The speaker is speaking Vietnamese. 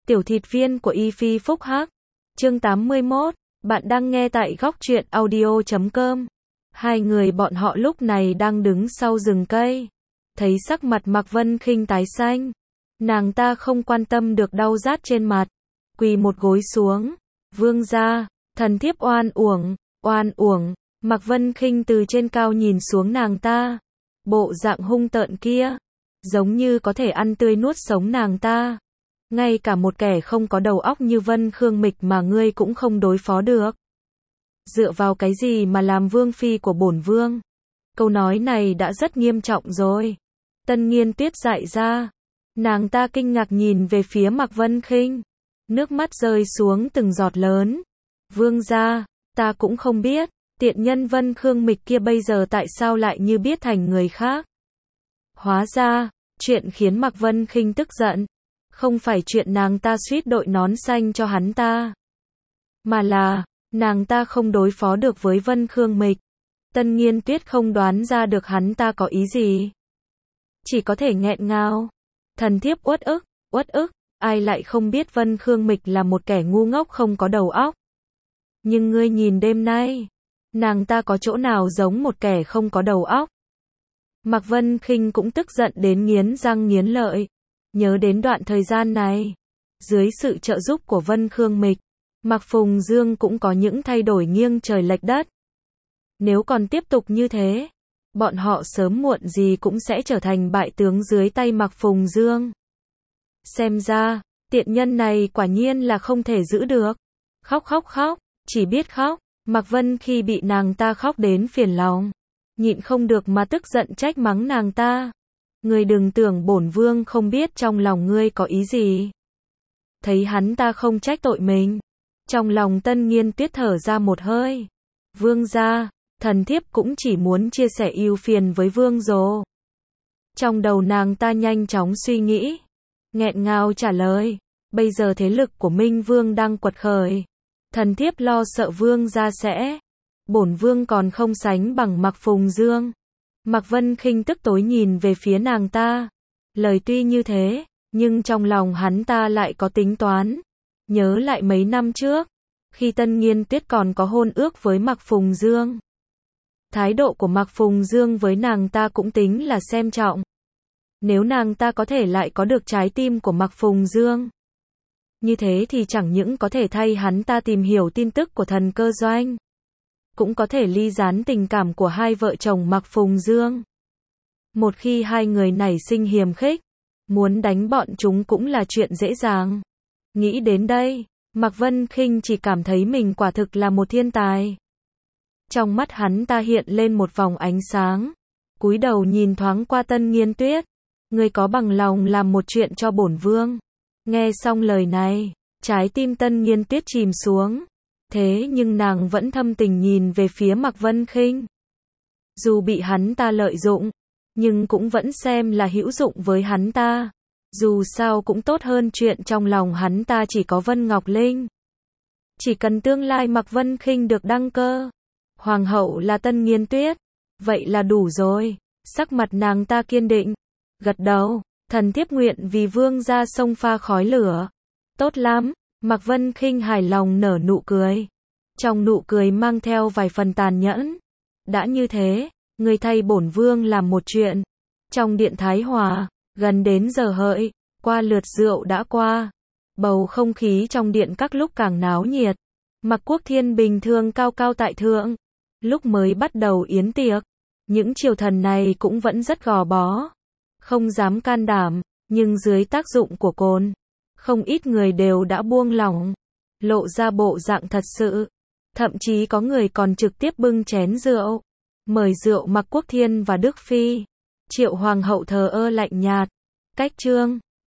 tiểu thịt viên của Y Phi Phúc Hắc. Chương 81, bạn đang nghe tại góc truyện audio.com. Hai người bọn họ lúc này đang đứng sau rừng cây. Thấy sắc mặt Mạc Vân Khinh tái xanh. Nàng ta không quan tâm được đau rát trên mặt. Quỳ một gối xuống. Vương gia, thần thiếp oan uổng, oan uổng. Mạc Vân Khinh từ trên cao nhìn xuống nàng ta. Bộ dạng hung tợn kia. Giống như có thể ăn tươi nuốt sống nàng ta. Ngay cả một kẻ không có đầu óc như Vân Khương Mịch mà ngươi cũng không đối phó được. Dựa vào cái gì mà làm vương phi của bổn vương? Câu nói này đã rất nghiêm trọng rồi. Tân Nghiên Tuyết dại ra. Nàng ta kinh ngạc nhìn về phía Mạc Vân Khinh. Nước mắt rơi xuống từng giọt lớn. Vương gia, ta cũng không biết, tiện nhân Vân Khương Mịch kia bây giờ tại sao lại như biết thành người khác. Hóa ra, chuyện khiến Mạc Vân Khinh tức giận. Không phải chuyện nàng ta suýt đội nón xanh cho hắn ta. Mà là, nàng ta không đối phó được với Vân Khương Mịch. Tân Nghiên Tuyết không đoán ra được hắn ta có ý gì. Chỉ có thể nghẹn ngào. Thần thiếp uất ức, ai lại không biết Vân Khương Mịch là một kẻ ngu ngốc không có đầu óc. Nhưng ngươi nhìn đêm nay, nàng ta có chỗ nào giống một kẻ không có đầu óc. Mạc Vân Khinh cũng tức giận đến nghiến răng nghiến lợi. Nhớ đến đoạn thời gian này, dưới sự trợ giúp của Vân Khương Mịch, Mạc Phùng Dương cũng có những thay đổi nghiêng trời lệch đất. Nếu còn tiếp tục như thế, bọn họ sớm muộn gì cũng sẽ trở thành bại tướng dưới tay Mạc Phùng Dương. Xem ra, tiện nhân này quả nhiên là không thể giữ được. Khóc, chỉ biết khóc. Mạc Vân khi bị nàng ta khóc đến phiền lòng, nhịn không được mà tức giận trách mắng nàng ta. Ngươi đừng tưởng bổn vương không biết trong lòng ngươi có ý gì. Thấy hắn ta không trách tội mình, trong lòng Tân Nghiên Tuyết thở ra một hơi. Vương gia, thần thiếp cũng chỉ muốn chia sẻ ưu phiền với vương rồi. Trong đầu nàng ta nhanh chóng suy nghĩ, nghẹn ngào trả lời. Bây giờ thế lực của Minh Vương đang quật khởi. Thần thiếp lo sợ vương gia sẽ. Bổn vương còn không sánh bằng Mạc Phùng Dương. Mạc Vân Khinh tức tối nhìn về phía nàng ta. Lời tuy như thế, nhưng trong lòng hắn ta lại có tính toán. Nhớ lại mấy năm trước, khi Tân Nghiên Tuyết còn có hôn ước với Mạc Phùng Dương. Thái độ của Mạc Phùng Dương với nàng ta cũng tính là xem trọng. Nếu nàng ta có thể lại có được trái tim của Mạc Phùng Dương, như thế thì chẳng những có thể thay hắn ta tìm hiểu tin tức của Thần Cơ Doanh, cũng có thể ly gián tình cảm của hai vợ chồng Mạc Phùng Dương. Một khi hai người nảy sinh hiềm khích, muốn đánh bọn chúng cũng là chuyện dễ dàng. Nghĩ đến đây, Mạc Vân Khinh chỉ cảm thấy mình quả thực là một thiên tài. Trong mắt hắn ta hiện lên một vòng ánh sáng, cúi đầu nhìn thoáng qua Tân Nghiên Tuyết. Ngươi có bằng lòng làm một chuyện cho bổn vương? Nghe xong lời này, trái tim Tân Nghiên Tuyết chìm xuống. Thế nhưng nàng vẫn thâm tình nhìn về phía Mạc Vân Khinh. Dù bị hắn ta lợi dụng, nhưng cũng vẫn xem là hữu dụng với hắn ta. Dù sao cũng tốt hơn chuyện trong lòng hắn ta chỉ có Vân Ngọc Linh. Chỉ cần tương lai Mạc Vân Khinh được đăng cơ, hoàng hậu là Tân Nghiên Tuyết, vậy là đủ rồi. Sắc mặt nàng ta kiên định, gật đầu. Thần thiếp nguyện vì vương gia xông pha khói lửa. Tốt lắm. Mạc Vân Khinh hài lòng nở nụ cười. Trong nụ cười mang theo vài phần tàn nhẫn. Đã như thế, ngươi thay bổn vương làm một chuyện. Trong điện Thái Hòa, gần đến giờ hợi, qua lượt rượu đã qua. Bầu không khí trong điện các lúc càng náo nhiệt. Mạc Quốc Thiên bình thường cao cao tại thượng. Lúc mới bắt đầu yến tiệc, những triều thần này cũng vẫn rất gò bó, không dám can đảm, nhưng dưới tác dụng của cồn, không ít người đều đã buông lỏng, lộ ra bộ dạng thật sự. Thậm chí có người còn trực tiếp bưng chén rượu, mời rượu Mạc Quốc Thiên và Đức Phi. Triệu Hoàng hậu thờ ơ lạnh nhạt. Cách chương